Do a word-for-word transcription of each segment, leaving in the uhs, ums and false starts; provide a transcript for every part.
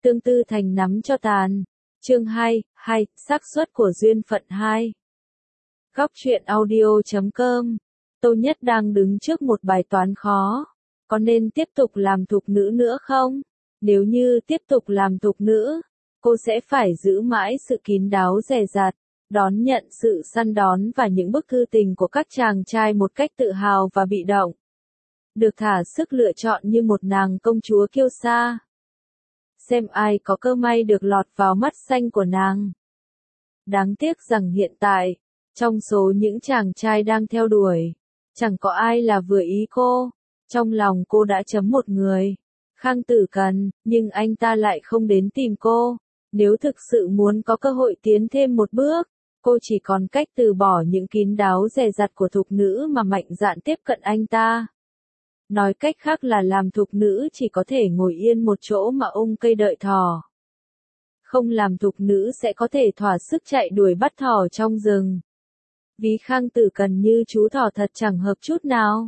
tương tư thành nắm cho tàn. Chương hai, hai, xác suất của duyên phận hai. Góc truyện audio chấm com. Tô Nhất đang đứng trước một bài toán khó. Có nên tiếp tục làm thục nữ nữa không? Nếu như tiếp tục làm thục nữ, cô sẽ phải giữ mãi sự kín đáo dè dặt, đón nhận sự săn đón và những bức thư tình của các chàng trai một cách tự hào và bị động. Được thả sức lựa chọn như một nàng công chúa kiêu sa. Xem ai có cơ may được lọt vào mắt xanh của nàng. Đáng tiếc rằng hiện tại, trong số những chàng trai đang theo đuổi, chẳng có ai là vừa ý cô. Trong lòng cô đã chấm một người, Khang Tử Cần, nhưng anh ta lại không đến tìm cô. Nếu thực sự muốn có cơ hội tiến thêm một bước, cô chỉ còn cách từ bỏ những kín đáo dè dặt của thục nữ mà mạnh dạn tiếp cận anh ta. Nói cách khác là làm thục nữ chỉ có thể ngồi yên một chỗ mà ôm cây đợi thỏ. Không làm thục nữ sẽ có thể thỏa sức chạy đuổi bắt thỏ trong rừng. Ví Khang Tử Cần như chú thỏ thật chẳng hợp chút nào.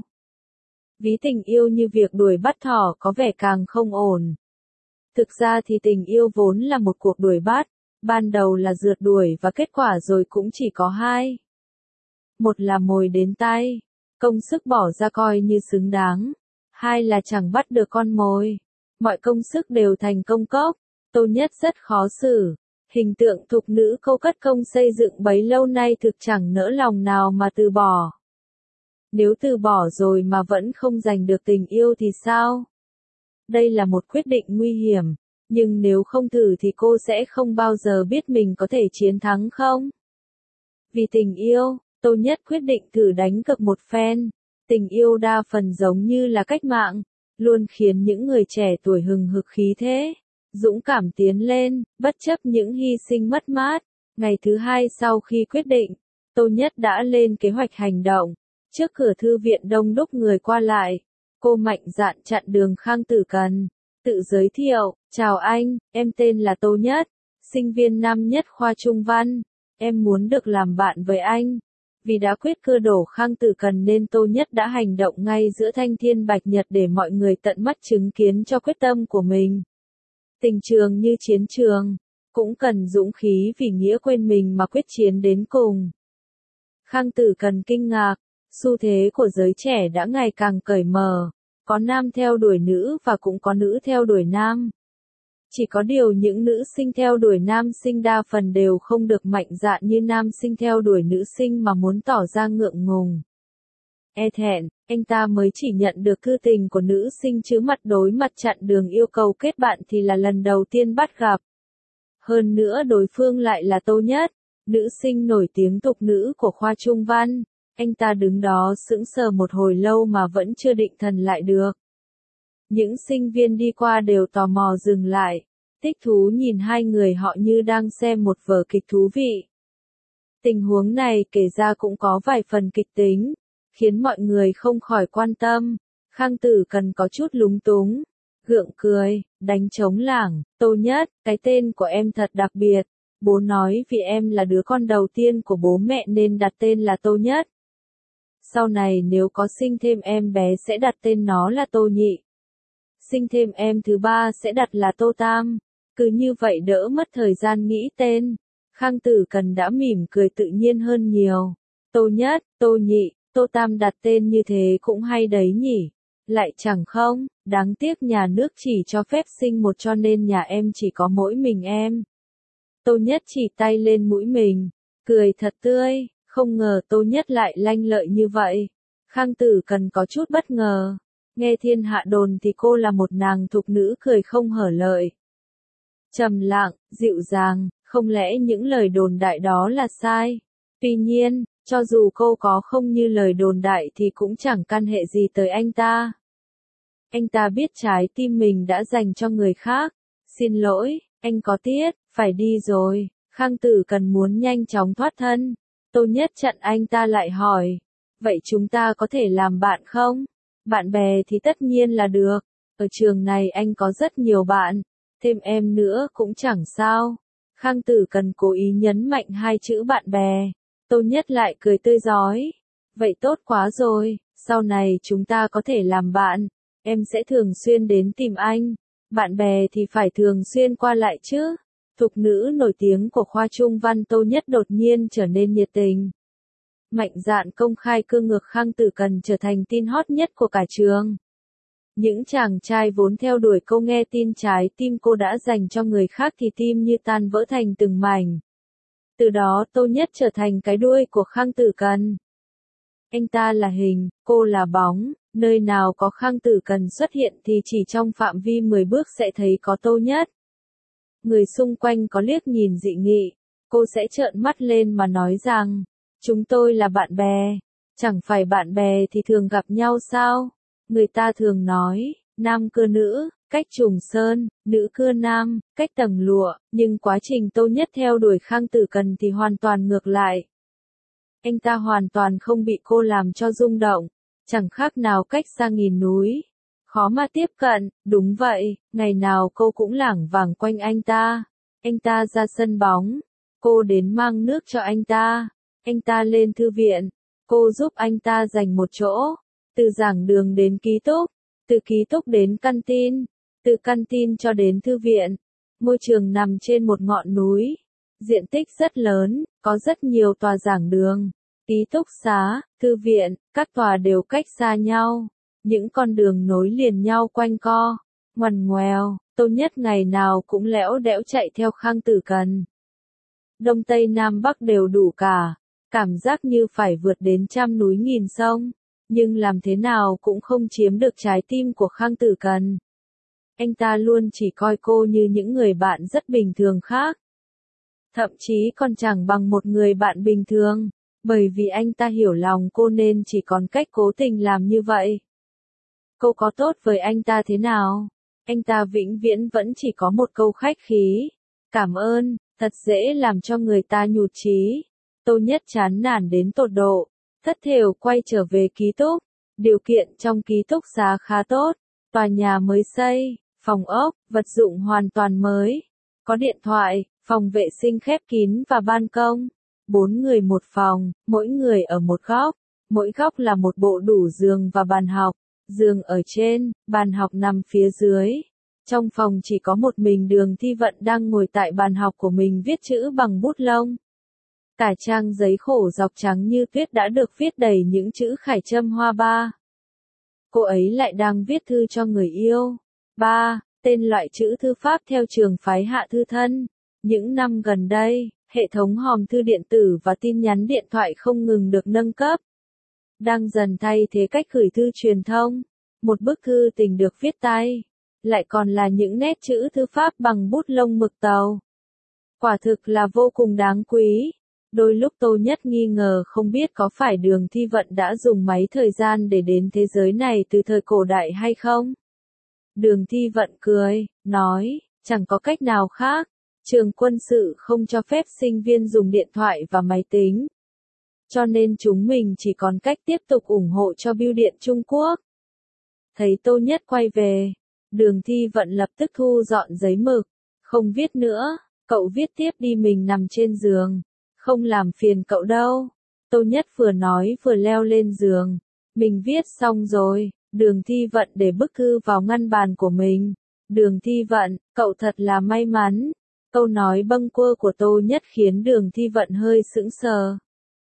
Ví tình yêu như việc đuổi bắt thỏ có vẻ càng không ổn. Thực ra thì tình yêu vốn là một cuộc đuổi bắt, ban đầu là rượt đuổi và kết quả rồi cũng chỉ có hai. Một là mồi đến tay, công sức bỏ ra coi như xứng đáng. Hai là chẳng bắt được con mồi, mọi công sức đều thành công cốc. Tô Nhất rất khó xử. Hình tượng thục nữ cô cất công xây dựng bấy lâu nay thực chẳng nỡ lòng nào mà từ bỏ. Nếu từ bỏ rồi mà vẫn không giành được tình yêu thì sao? Đây là một quyết định nguy hiểm, nhưng nếu không thử thì cô sẽ không bao giờ biết mình có thể chiến thắng không? Vì tình yêu, Tô Nhất quyết định thử đánh cược một phen. Tình yêu đa phần giống như là cách mạng, luôn khiến những người trẻ tuổi hừng hực khí thế, dũng cảm tiến lên, bất chấp những hy sinh mất mát. Ngày thứ hai sau khi quyết định, Tô Nhất đã lên kế hoạch hành động. Trước cửa thư viện đông đúc người qua lại, cô mạnh dạn chặn đường Khang Tử Cần, tự giới thiệu, chào anh, em tên là Tô Nhất, sinh viên năm nhất khoa Trung Văn, em muốn được làm bạn với anh. Vì đã quyết cưa đổ Khang Tử Cần nên Tô Nhất đã hành động ngay giữa thanh thiên bạch nhật để mọi người tận mắt chứng kiến cho quyết tâm của mình. Tình trường như chiến trường, cũng cần dũng khí vì nghĩa quên mình mà quyết chiến đến cùng. Khang Tử Cần kinh ngạc, xu thế của giới trẻ đã ngày càng cởi mở, có nam theo đuổi nữ và cũng có nữ theo đuổi nam. Chỉ có điều những nữ sinh theo đuổi nam sinh đa phần đều không được mạnh dạn như nam sinh theo đuổi nữ sinh mà muốn tỏ ra ngượng ngùng. E thẹn, anh ta mới chỉ nhận được thư tình của nữ sinh chứ mặt đối mặt chặn đường yêu cầu kết bạn thì là lần đầu tiên bắt gặp. Hơn nữa đối phương lại là Tô Nhất, nữ sinh nổi tiếng thục nữ của khoa Trung Văn. Anh ta đứng đó sững sờ một hồi lâu mà vẫn chưa định thần lại được. Những sinh viên đi qua đều tò mò dừng lại, thích thú nhìn hai người họ như đang xem một vở kịch thú vị. Tình huống này kể ra cũng có vài phần kịch tính, khiến mọi người không khỏi quan tâm. Khang Tử Cần có chút lúng túng, gượng cười, đánh trống lảng, Tô Nhất, cái tên của em thật đặc biệt. Bố nói vì em là đứa con đầu tiên của bố mẹ nên đặt tên là Tô Nhất. Sau này nếu có sinh thêm em bé sẽ đặt tên nó là Tô Nhị. Sinh thêm em thứ ba sẽ đặt là Tô Tam. Cứ như vậy đỡ mất thời gian nghĩ tên. Khang Tử Cần đã mỉm cười tự nhiên hơn nhiều. Tô Nhất, Tô Nhị, Tô Tam đặt tên như thế cũng hay đấy nhỉ. Lại chẳng không, đáng tiếc nhà nước chỉ cho phép sinh một cho nên nhà em chỉ có mỗi mình em. Tô Nhất chỉ tay lên mũi mình, cười thật tươi. Không ngờ Tô Nhất lại lanh lợi như vậy. Khang Tử Cần có chút bất ngờ. Nghe thiên hạ đồn thì cô là một nàng thục nữ cười không hở lợi. Trầm lặng, dịu dàng, không lẽ những lời đồn đại đó là sai? Tuy nhiên, cho dù cô có không như lời đồn đại thì cũng chẳng can hệ gì tới anh ta. Anh ta biết trái tim mình đã dành cho người khác. Xin lỗi, anh có tiết, phải đi rồi. Khang Tử Cần muốn nhanh chóng thoát thân. Tô Nhất chặn anh ta lại hỏi, vậy chúng ta có thể làm bạn không? Bạn bè thì tất nhiên là được, ở trường này anh có rất nhiều bạn, thêm em nữa cũng chẳng sao. Khang Tử Cần cố ý nhấn mạnh hai chữ bạn bè. Tô Nhất lại cười tươi rói, vậy tốt quá rồi, sau này chúng ta có thể làm bạn, em sẽ thường xuyên đến tìm anh. Bạn bè thì phải thường xuyên qua lại chứ. Thục nữ nổi tiếng của khoa Trung văn Tô Nhất đột nhiên trở nên nhiệt tình. Mạnh dạn công khai cương ngược Khang Tử Cần trở thành tin hot nhất của cả trường. Những chàng trai vốn theo đuổi cô nghe tin trái tim cô đã dành cho người khác thì tim như tan vỡ thành từng mảnh. Từ đó Tô Nhất trở thành cái đuôi của Khang Tử Cần. Anh ta là hình, cô là bóng, nơi nào có Khang Tử Cần xuất hiện thì chỉ trong phạm vi mười bước sẽ thấy có Tô Nhất. Người xung quanh có liếc nhìn dị nghị, cô sẽ trợn mắt lên mà nói rằng, chúng tôi là bạn bè, chẳng phải bạn bè thì thường gặp nhau sao? Người ta thường nói, nam cưa nữ, cách trùng sơn, nữ cưa nam, cách tầng lụa, nhưng quá trình Tô Nhất theo đuổi Khang Tử Cần thì hoàn toàn ngược lại. Anh ta hoàn toàn không bị cô làm cho rung động, chẳng khác nào cách xa nghìn núi. Khó mà tiếp cận, đúng vậy, ngày nào cô cũng lảng vảng quanh anh ta. Anh ta ra sân bóng, cô đến mang nước cho anh ta. Anh ta lên thư viện, cô giúp anh ta giành một chỗ. Từ giảng đường đến ký túc, từ ký túc đến căn tin, từ căn tin cho đến thư viện. Ngôi trường nằm trên một ngọn núi, diện tích rất lớn, có rất nhiều tòa giảng đường, ký túc xá, thư viện, các tòa đều cách xa nhau. Những con đường nối liền nhau quanh co, ngoằn ngoèo, Tô Nhất ngày nào cũng lẽo đẽo chạy theo Khang Tử Cần. Đông Tây Nam Bắc đều đủ cả, cảm giác như phải vượt đến trăm núi nghìn sông, nhưng làm thế nào cũng không chiếm được trái tim của Khang Tử Cần. Anh ta luôn chỉ coi cô như những người bạn rất bình thường khác. Thậm chí còn chẳng bằng một người bạn bình thường, bởi vì anh ta hiểu lòng cô nên chỉ còn cách cố tình làm như vậy. Cô có tốt với anh ta thế nào? Anh ta vĩnh viễn vẫn chỉ có một câu khách khí. Cảm ơn, thật dễ làm cho người ta nhụt chí. Tô Nhất chán nản đến tột độ, thất thểu quay trở về ký túc. Điều kiện trong ký túc xá khá tốt, tòa nhà mới xây, phòng ốc, vật dụng hoàn toàn mới. Có điện thoại, phòng vệ sinh khép kín và ban công. Bốn người một phòng, mỗi người ở một góc. Mỗi góc là một bộ đủ giường và bàn học. Giường ở trên, bàn học nằm phía dưới. Trong phòng chỉ có một mình Đường Thi Vận đang ngồi tại bàn học của mình viết chữ bằng bút lông. Cả trang giấy khổ dọc trắng như tuyết đã được viết đầy những chữ khải châm hoa ba. Cô ấy lại đang viết thư cho người yêu. Ba, tên loại chữ thư pháp theo trường phái Hạ Thư Thân. Những năm gần đây, hệ thống hòm thư điện tử và tin nhắn điện thoại không ngừng được nâng cấp. Đang dần thay thế cách gửi thư truyền thông. Một bức thư tình được viết tay, lại còn là những nét chữ thư pháp bằng bút lông mực tàu. Quả thực là vô cùng đáng quý. Đôi lúc Tô Nhất nghi ngờ không biết có phải Đường Thi Vận đã dùng máy thời gian để đến thế giới này từ thời cổ đại hay không? Đường Thi Vận cười, nói, chẳng có cách nào khác. Trường quân sự không cho phép sinh viên dùng điện thoại và máy tính. Cho nên chúng mình chỉ còn cách tiếp tục ủng hộ cho bưu điện Trung Quốc. Thấy Tô Nhất quay về, Đường Thi Vận lập tức thu dọn giấy mực. Không viết nữa, cậu viết tiếp đi, mình nằm trên giường. Không làm phiền cậu đâu. Tô Nhất vừa nói vừa leo lên giường. Mình viết xong rồi. Đường Thi Vận để bức thư vào ngăn bàn của mình. Đường Thi Vận, cậu thật là may mắn. Câu nói bâng quơ của Tô Nhất khiến Đường Thi Vận hơi sững sờ.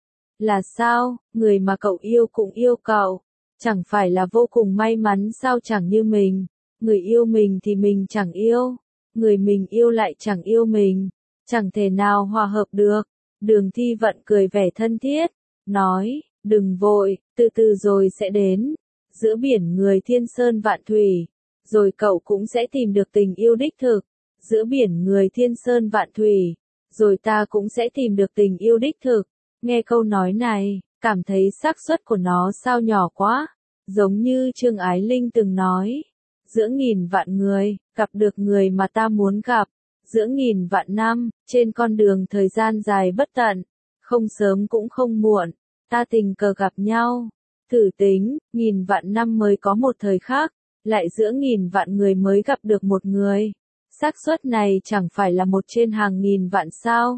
Là sao, người mà cậu yêu cũng yêu cậu. Chẳng phải là vô cùng may mắn sao? Chẳng như mình. Người yêu mình thì mình chẳng yêu. Người mình yêu lại chẳng yêu mình. Chẳng thể nào hòa hợp được. Đường Thi Vận cười vẻ thân thiết. Nói, đừng vội, từ từ rồi sẽ đến. Giữa biển người thiên sơn vạn thủy. Rồi cậu cũng sẽ tìm được tình yêu đích thực. Giữa biển người thiên sơn vạn thủy. Rồi ta cũng sẽ tìm được tình yêu đích thực. Nghe câu nói này, cảm thấy xác suất của nó sao nhỏ quá. Giống như Trương Ái Linh từng nói. Giữa nghìn vạn người, gặp được người mà ta muốn gặp. Giữa nghìn vạn năm, trên con đường thời gian dài bất tận. Không sớm cũng không muộn, ta tình cờ gặp nhau. Thử tính, nghìn vạn năm mới có một thời khắc. Lại giữa nghìn vạn người mới gặp được một người. Xác suất này chẳng phải là một trên hàng nghìn vạn sao?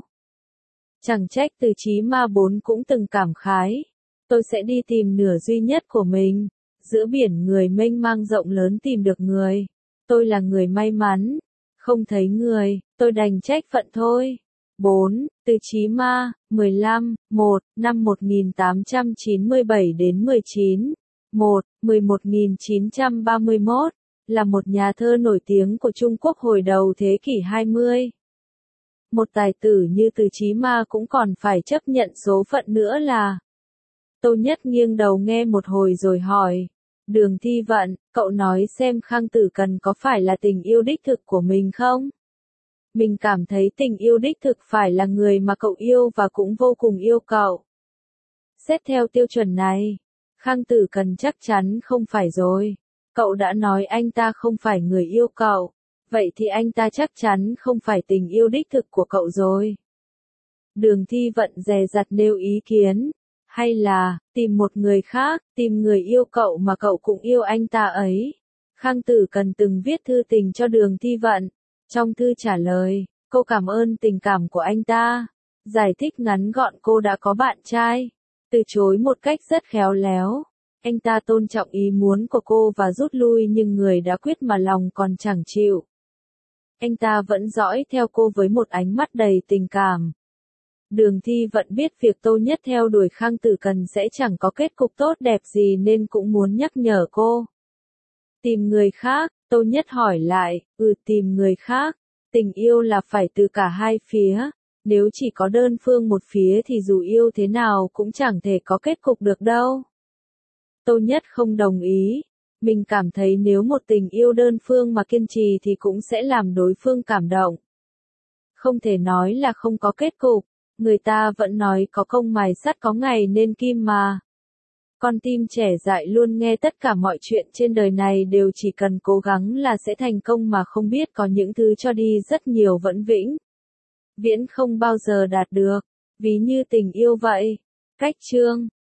Chẳng trách Từ Chí Ma Bốn cũng từng cảm khái. Tôi sẽ đi tìm nửa duy nhất của mình. Giữa biển người mênh mang rộng lớn tìm được người. tôi là người may mắn. Không thấy người, tôi đành trách phận thôi. bốn. Từ Chí Ma, mười lăm, một, năm một nghìn tám trăm chín mươi bảy đến mười chín, một, mười một nghìn chín trăm ba mươi mốt, là một nhà thơ nổi tiếng của Trung Quốc hồi đầu thế kỷ hai mươi. Một tài tử như Từ Chí Ma cũng còn phải chấp nhận số phận nữa là. Tô Nhất nghiêng đầu nghe một hồi rồi hỏi. Đường Thi Vận, cậu nói xem Khang Tử Cần có phải là tình yêu đích thực của mình không? Mình cảm thấy tình yêu đích thực phải là người mà cậu yêu và cũng vô cùng yêu cậu. Xét theo tiêu chuẩn này, Khang Tử Cần chắc chắn không phải rồi. Cậu đã nói anh ta không phải người yêu cậu, vậy thì anh ta chắc chắn không phải tình yêu đích thực của cậu rồi. Đường Thi Vận dè dặt nêu ý kiến. Hay là, tìm một người khác, tìm người yêu cậu mà cậu cũng yêu anh ta ấy. Khang Tử Cần từng viết thư tình cho Đường Thi Vận. Trong thư trả lời, cô cảm ơn tình cảm của anh ta. Giải thích ngắn gọn cô đã có bạn trai. Từ chối một cách rất khéo léo. Anh ta tôn trọng ý muốn của cô và rút lui nhưng người đã quyết mà lòng còn chẳng chịu. Anh ta vẫn dõi theo cô với một ánh mắt đầy tình cảm. Đường Thi Vận biết việc Tô Nhất theo đuổi Khang Tử Cần sẽ chẳng có kết cục tốt đẹp gì nên cũng muốn nhắc nhở cô. Tìm người khác, Tô Nhất hỏi lại, ừ tìm người khác, tình yêu là phải từ cả hai phía, nếu chỉ có đơn phương một phía thì dù yêu thế nào cũng chẳng thể có kết cục được đâu. Tô Nhất không đồng ý, mình cảm thấy nếu một tình yêu đơn phương mà kiên trì thì cũng sẽ làm đối phương cảm động. Không thể nói là không có kết cục. Người ta vẫn nói có công mài sắt có ngày nên kim mà. Con tim trẻ dại luôn nghe tất cả mọi chuyện trên đời này đều chỉ cần cố gắng là sẽ thành công mà không biết có những thứ cho đi rất nhiều vẫn vĩnh viễn không bao giờ đạt được. Ví như tình yêu vậy. Cách chương